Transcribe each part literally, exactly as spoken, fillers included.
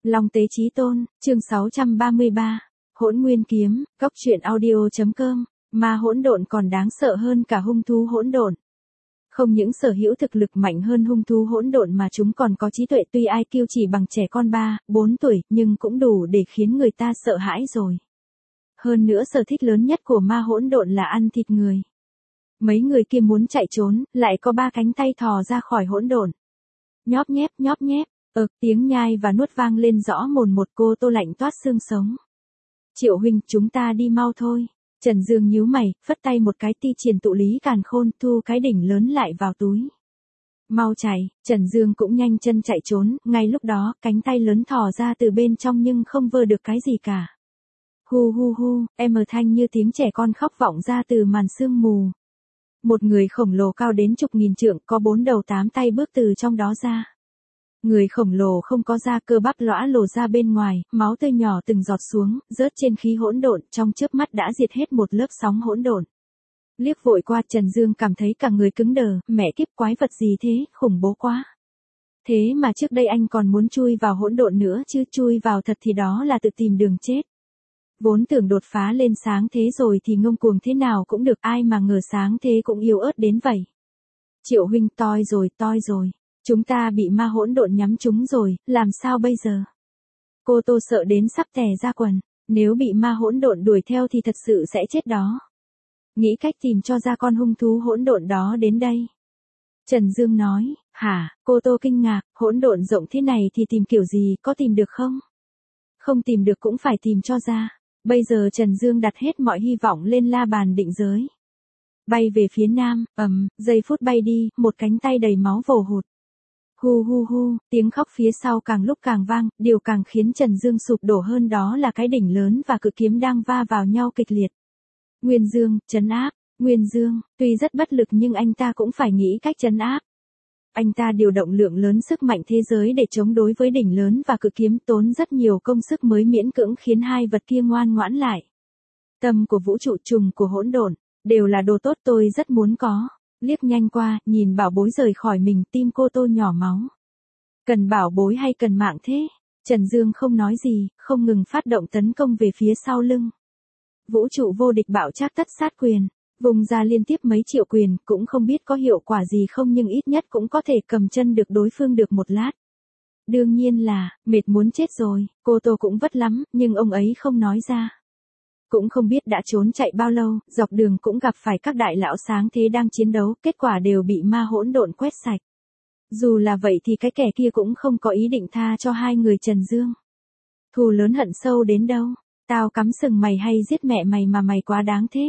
Long Tế Chí Tôn, chương sáu trăm ba mươi ba, Hỗn Nguyên Kiếm, Cốc Truyện Audio.com, ma hỗn độn còn đáng sợ hơn cả hung thú hỗn độn. Không những sở hữu thực lực mạnh hơn hung thú hỗn độn mà chúng còn có trí tuệ, tuy i kiu chỉ bằng trẻ con ba, bốn tuổi, nhưng cũng đủ để khiến người ta sợ hãi rồi. Hơn nữa sở thích lớn nhất của ma hỗn độn là ăn thịt người. Mấy người kia muốn chạy trốn, lại có ba cánh tay thò ra khỏi hỗn độn. Nhóp nhép, nhóp nhép, ực tiếng nhai và nuốt vang lên rõ mồn một. Cô Tô lạnh toát xương sống. Triệu huynh, chúng ta đi mau thôi. Trần Dương nhíu mày, phất tay một cái, ti triển tụ lý càn khôn, thu cái đỉnh lớn lại vào túi. Mau chạy, Trần Dương cũng nhanh chân chạy trốn, ngay lúc đó, cánh tay lớn thò ra từ bên trong nhưng không vơ được cái gì cả. Hu hu hu, em ở thanh như tiếng trẻ con khóc vọng ra từ màn sương mù. Một người khổng lồ cao đến chục nghìn trượng, có bốn đầu tám tay bước từ trong đó ra. Người khổng lồ không có da, cơ bắp lõa lồ ra bên ngoài, máu tươi nhỏ từng giọt xuống, rớt trên khí hỗn độn, trong chớp mắt đã diệt hết một lớp sóng hỗn độn. Liếc vội qua, Trần Dương cảm thấy cả người cứng đờ, mẹ kiếp, quái vật gì thế, khủng bố quá. Thế mà trước đây anh còn muốn chui vào hỗn độn nữa chứ, chui vào thật thì đó là tự tìm đường chết. Vốn tưởng đột phá lên sáng thế rồi thì ngông cuồng thế nào cũng được, ai mà ngờ sáng thế cũng yếu ớt đến vậy. Triệu huynh, toi rồi, toi rồi. Chúng ta bị ma hỗn độn nhắm trúng rồi, làm sao bây giờ? Cô Tô sợ đến sắp tè ra quần, nếu bị ma hỗn độn đuổi theo thì thật sự sẽ chết đó. Nghĩ cách tìm cho ra con hung thú hỗn độn đó đến đây. Trần Dương nói, hả? Cô Tô kinh ngạc, hỗn độn rộng thế này thì tìm kiểu gì, có tìm được không? Không tìm được cũng phải tìm cho ra. Bây giờ Trần Dương đặt hết mọi hy vọng lên la bàn định giới. Bay về phía nam, ầm, giây phút bay đi, một cánh tay đầy máu vồ hụt. Hu hu hu, tiếng khóc phía sau càng lúc càng vang, điều càng khiến Trần Dương sụp đổ hơn đó là cái đỉnh lớn và cự kiếm đang va vào nhau kịch liệt. Nguyên Dương, trấn áp, Nguyên Dương, tuy rất bất lực nhưng anh ta cũng phải nghĩ cách trấn áp. Anh ta điều động lượng lớn sức mạnh thế giới để chống đối với đỉnh lớn và cự kiếm, tốn rất nhiều công sức mới miễn cưỡng khiến hai vật kia ngoan ngoãn lại. Tâm của vũ trụ, trùng của hỗn độn, đều là đồ tốt tôi rất muốn có. Liếc nhanh qua, nhìn bảo bối rời khỏi mình, tim cô Tô nhỏ máu. Cần bảo bối hay cần mạng thế? Trần Dương không nói gì, không ngừng phát động tấn công về phía sau lưng. Vũ trụ vô địch bạo trác tất sát quyền, vùng ra liên tiếp mấy triệu quyền, cũng không biết có hiệu quả gì không nhưng ít nhất cũng có thể cầm chân được đối phương được một lát. Đương nhiên là, mệt muốn chết rồi, cô Tô cũng vất lắm, nhưng ông ấy không nói ra. Cũng không biết đã trốn chạy bao lâu, dọc đường cũng gặp phải các đại lão sáng thế đang chiến đấu, kết quả đều bị ma hỗn độn quét sạch. Dù là vậy thì cái kẻ kia cũng không có ý định tha cho hai người Trần Dương. Thù lớn hận sâu đến đâu, tao cắm sừng mày hay giết mẹ mày mà mày quá đáng thế.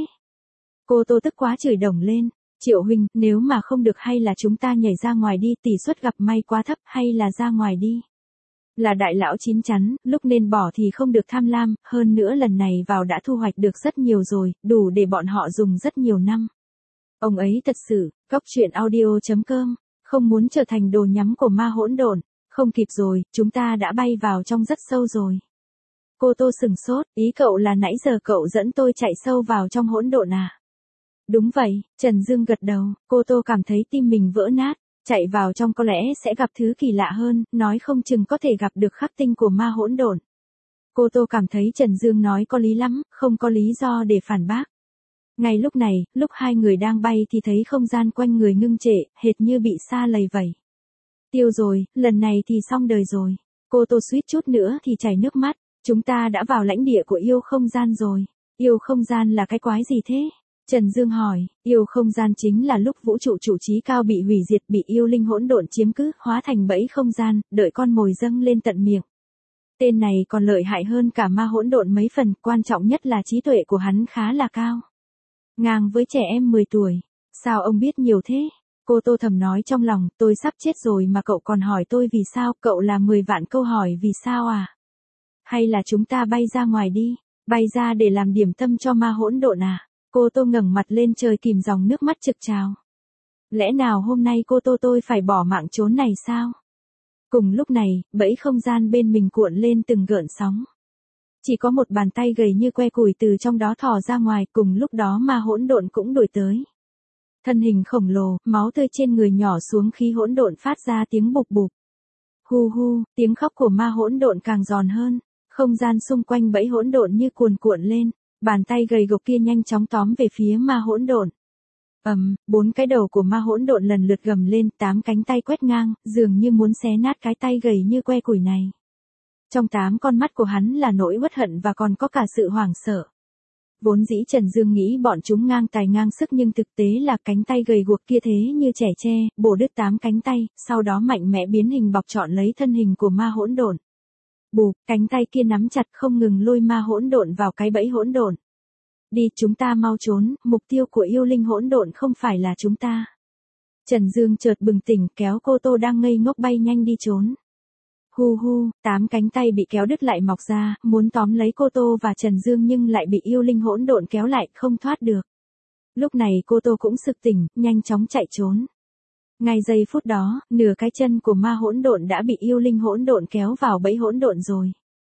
Cô Tô tức quá chửi đồng lên, Triệu huynh, nếu mà không được hay là chúng ta nhảy ra ngoài đi, tỷ suất gặp may quá thấp, hay là ra ngoài đi. Là đại lão chín chắn, lúc nên bỏ thì không được tham lam, hơn nữa lần này vào đã thu hoạch được rất nhiều rồi, đủ để bọn họ dùng rất nhiều năm. Ông ấy thật sự, Cốc Truyện Audio.com, không muốn trở thành đồ nhắm của ma hỗn độn, không kịp rồi, chúng ta đã bay vào trong rất sâu rồi. Cô Tô sừng sốt, ý cậu là nãy giờ cậu dẫn tôi chạy sâu vào trong hỗn độn à? Đúng vậy, Trần Dương gật đầu, cô Tô cảm thấy tim mình vỡ nát. Chạy vào trong có lẽ sẽ gặp thứ kỳ lạ hơn, nói không chừng có thể gặp được khắc tinh của ma hỗn độn. Cô Tô cảm thấy Trần Dương nói có lý lắm, không có lý do để phản bác. Ngay lúc này, lúc hai người đang bay thì thấy không gian quanh người ngưng trệ, hệt như bị sa lầy vậy. Tiêu rồi, lần này thì xong đời rồi. Cô Tô suýt chút nữa thì chảy nước mắt, chúng ta đã vào lãnh địa của yêu không gian rồi. Yêu không gian là cái quái gì thế? Trần Dương hỏi, yêu không gian chính là lúc vũ trụ chủ trí cao bị hủy diệt, bị yêu linh hỗn độn chiếm cứ, hóa thành bẫy không gian, đợi con mồi dâng lên tận miệng. Tên này còn lợi hại hơn cả ma hỗn độn mấy phần, quan trọng nhất là trí tuệ của hắn khá là cao. Ngang với trẻ em mười tuổi. Sao ông biết nhiều thế? Cô Tô thầm nói trong lòng, tôi sắp chết rồi mà cậu còn hỏi tôi vì sao, cậu là mười vạn câu hỏi vì sao à? Hay là chúng ta bay ra ngoài đi, bay ra để làm điểm tâm cho ma hỗn độn à? Cô Tô ngẩng mặt lên trời kìm dòng nước mắt trực trào. Lẽ nào hôm nay cô Tô tôi phải bỏ mạng trốn này sao? Cùng lúc này, bẫy không gian bên mình cuộn lên từng gợn sóng. Chỉ có một bàn tay gầy như que củi từ trong đó thò ra ngoài, cùng lúc đó ma hỗn độn cũng đuổi tới. Thân hình khổng lồ, máu tươi trên người nhỏ xuống, khí hỗn độn phát ra tiếng bục bục. Hu hu, tiếng khóc của ma hỗn độn càng giòn hơn, không gian xung quanh bẫy hỗn độn như cuồn cuộn lên, bàn tay gầy gộc kia nhanh chóng tóm về phía ma hỗn độn. Ầm, um, bốn cái đầu của ma hỗn độn lần lượt gầm lên, tám cánh tay quét ngang, dường như muốn xé nát cái tay gầy như que củi này. Trong tám con mắt của hắn là nỗi uất hận và còn có cả sự hoảng sợ. Vốn dĩ Trần Dương nghĩ bọn chúng ngang tài ngang sức nhưng thực tế là cánh tay gầy guộc kia thế như trẻ tre, bổ đứt tám cánh tay, sau đó mạnh mẽ biến hình bọc trọn lấy thân hình của ma hỗn độn. Bù, cánh tay kia nắm chặt không ngừng lôi ma hỗn độn vào cái bẫy hỗn độn. Đi, chúng ta mau trốn, mục tiêu của yêu linh hỗn độn không phải là chúng ta. Trần Dương chợt bừng tỉnh, kéo Cô Tô đang ngây ngốc bay nhanh đi trốn. Hu hu, tám cánh tay bị kéo đứt lại mọc ra, muốn tóm lấy Cô Tô và Trần Dương nhưng lại bị yêu linh hỗn độn kéo lại, không thoát được. Lúc này Cô Tô cũng sực tỉnh, nhanh chóng chạy trốn. Ngay giây phút đó, nửa cái chân của ma hỗn độn đã bị yêu linh hỗn độn kéo vào bẫy hỗn độn rồi.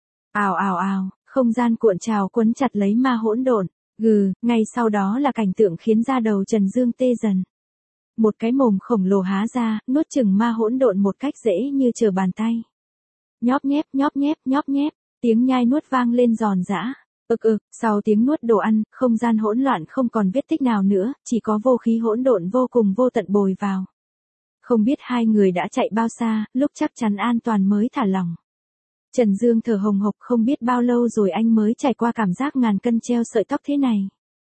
Ào ào ào, không gian cuộn trào quấn chặt lấy ma hỗn độn. Gừ, ngay sau đó là cảnh tượng khiến da đầu Trần Dương tê dần. Một cái mồm khổng lồ há ra, nuốt chửng ma hỗn độn một cách dễ như trở bàn tay. Nhóp nhép, nhóp nhép, nhóp nhép, tiếng nhai nuốt vang lên giòn giã. Ực ực, sau tiếng nuốt đồ ăn, không gian hỗn loạn không còn vết tích nào nữa, chỉ có vô khí hỗn độn vô cùng vô tận bồi vào. Không biết hai người đã chạy bao xa, lúc chắc chắn an toàn mới thả lỏng. Trần Dương thở hồng hộc, không biết bao lâu rồi anh mới trải qua cảm giác ngàn cân treo sợi tóc thế này.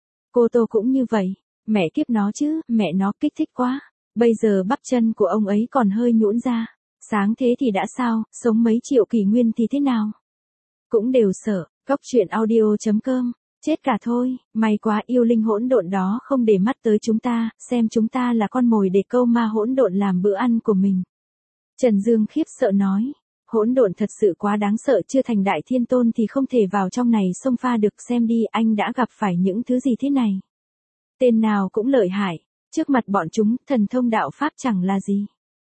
Cô Tô cũng như vậy, mẹ kiếp nó chứ, mẹ nó kích thích quá. Bây giờ bắp chân của ông ấy còn hơi nhũn ra. Sáng thế thì đã sao, sống mấy triệu kỷ nguyên thì thế nào? Cũng đều sợ, góc truyện audio chấm com, chết cả thôi, may quá yêu linh hỗn độn đó không để mắt tới chúng ta, xem chúng ta là con mồi để câu ma hỗn độn làm bữa ăn của mình. Trần Dương khiếp sợ nói, hỗn độn thật sự quá đáng sợ, chưa thành đại thiên tôn thì không thể vào trong này xông pha được, xem đi anh đã gặp phải những thứ gì thế này. Tên nào cũng lợi hại, trước mặt bọn chúng, thần thông đạo pháp chẳng là gì.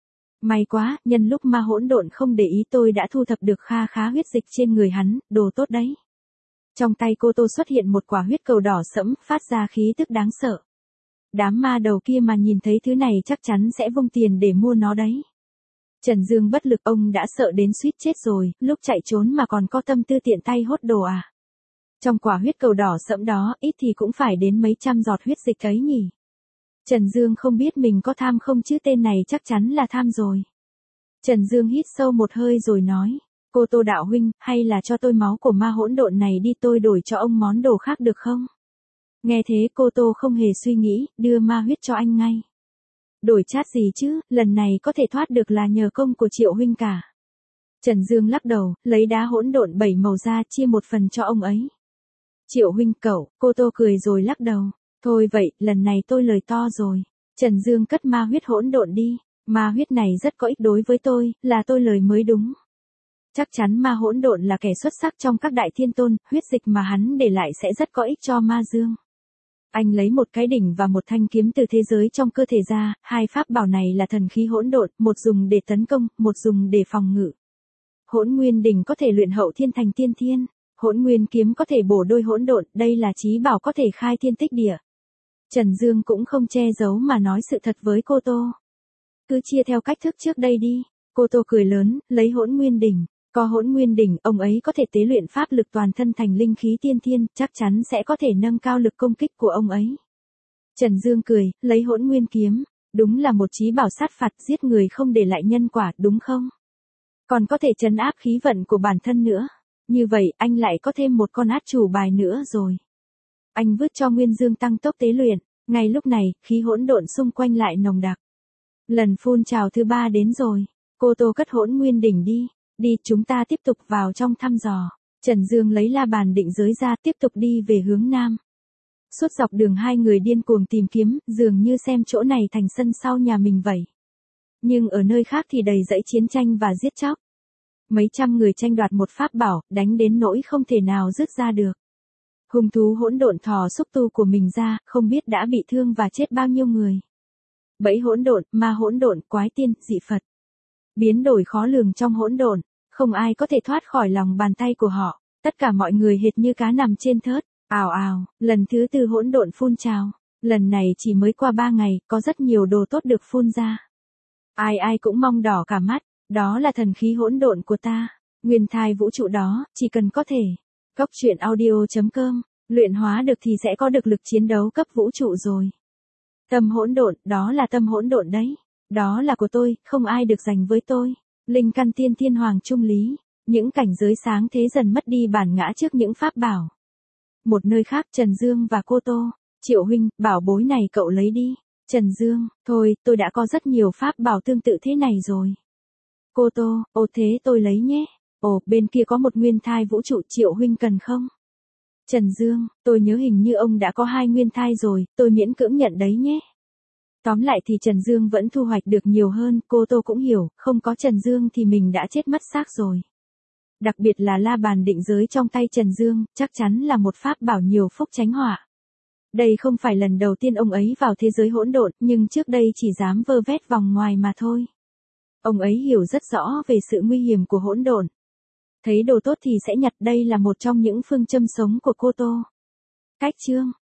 May quá, nhân lúc ma hỗn độn không để ý tôi đã thu thập được kha khá huyết dịch trên người hắn, đồ tốt đấy. Trong tay Cô Tô xuất hiện một quả huyết cầu đỏ sẫm, phát ra khí tức đáng sợ. Đám ma đầu kia mà nhìn thấy thứ này chắc chắn sẽ vung tiền để mua nó đấy. Trần Dương bất lực, ông đã sợ đến suýt chết rồi, lúc chạy trốn mà còn có tâm tư tiện tay hốt đồ à. Trong quả huyết cầu đỏ sẫm đó, ít thì cũng phải đến mấy trăm giọt huyết dịch ấy nhỉ. Trần Dương không biết mình có tham không chứ tên này chắc chắn là tham rồi. Trần Dương hít sâu một hơi rồi nói, Cô Tô đạo huynh, hay là cho tôi máu của ma hỗn độn này đi, tôi đổi cho ông món đồ khác được không? Nghe thế Cô Tô không hề suy nghĩ, đưa ma huyết cho anh ngay. Đổi chát gì chứ, lần này có thể thoát được là nhờ công của Triệu huynh cả. Trần Dương lắc đầu, lấy đá hỗn độn bảy màu ra chia một phần cho ông ấy. Triệu huynh cậu, Cô Tô cười rồi lắc đầu. Thôi vậy, lần này tôi lời to rồi. Trần Dương cất ma huyết hỗn độn đi. Ma huyết này rất có ích đối với tôi, là tôi lời mới đúng. Chắc chắn ma hỗn độn là kẻ xuất sắc trong các đại thiên tôn, huyết dịch mà hắn để lại sẽ rất có ích cho ma dương. Anh lấy một cái đỉnh và một thanh kiếm từ thế giới trong cơ thể ra, hai pháp bảo này là thần khí hỗn độn, một dùng để tấn công, một dùng để phòng ngự. Hỗn nguyên đỉnh có thể luyện hậu thiên thành tiên thiên, hỗn nguyên kiếm có thể bổ đôi hỗn độn, đây là chí bảo có thể khai thiên tích địa. Trần Dương cũng không che giấu mà nói sự thật với Cô Tô. Cứ chia theo cách thức trước đây đi. Cô Tô cười lớn, lấy hỗn nguyên đỉnh. Có hỗn nguyên đỉnh, ông ấy có thể tế luyện pháp lực toàn thân thành linh khí tiên thiên, chắc chắn sẽ có thể nâng cao lực công kích của ông ấy. Trần Dương cười, lấy hỗn nguyên kiếm. Đúng là một chí bảo sát phạt, giết người không để lại nhân quả, đúng không? Còn có thể trấn áp khí vận của bản thân nữa. Như vậy, anh lại có thêm một con át chủ bài nữa rồi. Anh vứt cho Nguyên Dương tăng tốc tế luyện. Ngay lúc này, khí hỗn độn xung quanh lại nồng đặc. Lần phun trào thứ ba đến rồi. Cô Tô cất hỗn nguyên đỉnh đi. Đi, chúng ta tiếp tục vào trong thăm dò. Trần Dương lấy la bàn định giới ra, tiếp tục đi về hướng nam. Suốt dọc đường hai người điên cuồng tìm kiếm, dường như xem chỗ này thành sân sau nhà mình vậy. Nhưng ở nơi khác thì đầy dãy chiến tranh và giết chóc. Mấy trăm người tranh đoạt một pháp bảo, đánh đến nỗi không thể nào dứt ra được. Hung thú hỗn độn thò xúc tu của mình ra, không biết đã bị thương và chết bao nhiêu người. Bẫy hỗn độn, ma hỗn độn, quái tiên, dị Phật. Biến đổi khó lường trong hỗn độn, không ai có thể thoát khỏi lòng bàn tay của họ. Tất cả mọi người hệt như cá nằm trên thớt. Ào ào, lần thứ tư hỗn độn phun trào. Lần này chỉ mới qua ba ngày, có rất nhiều đồ tốt được phun ra. Ai ai cũng mong đỏ cả mắt. Đó là thần khí hỗn độn của ta. Nguyên thai vũ trụ đó, chỉ cần có thể. Góc truyện audio.com. Luyện hóa được thì sẽ có được lực chiến đấu cấp vũ trụ rồi. Tâm hỗn độn, đó là tâm hỗn độn đấy. Đó là của tôi, không ai được giành với tôi. Linh căn tiên thiên hoàng trung lý. Những cảnh giới sáng thế dần mất đi bản ngã trước những pháp bảo. Một nơi khác Trần Dương và Cô Tô. Triệu huynh, bảo bối này cậu lấy đi. Trần Dương, thôi, tôi đã có rất nhiều pháp bảo tương tự thế này rồi. Cô Tô, ồ thế tôi lấy nhé. Ồ, bên kia có một nguyên thai vũ trụ, Triệu huynh cần không? Trần Dương, tôi nhớ hình như ông đã có hai nguyên thai rồi, tôi miễn cưỡng nhận đấy nhé. Tóm lại thì Trần Dương vẫn thu hoạch được nhiều hơn, Cô Tô cũng hiểu, không có Trần Dương thì mình đã chết mất xác rồi. Đặc biệt là la bàn định giới trong tay Trần Dương, chắc chắn là một pháp bảo nhiều phúc tránh họa. Đây không phải lần đầu tiên ông ấy vào thế giới hỗn độn, nhưng trước đây chỉ dám vơ vét vòng ngoài mà thôi. Ông ấy hiểu rất rõ về sự nguy hiểm của hỗn độn. Thấy đồ tốt thì sẽ nhặt, đây là một trong những phương châm sống của Cô Tô. Cách chương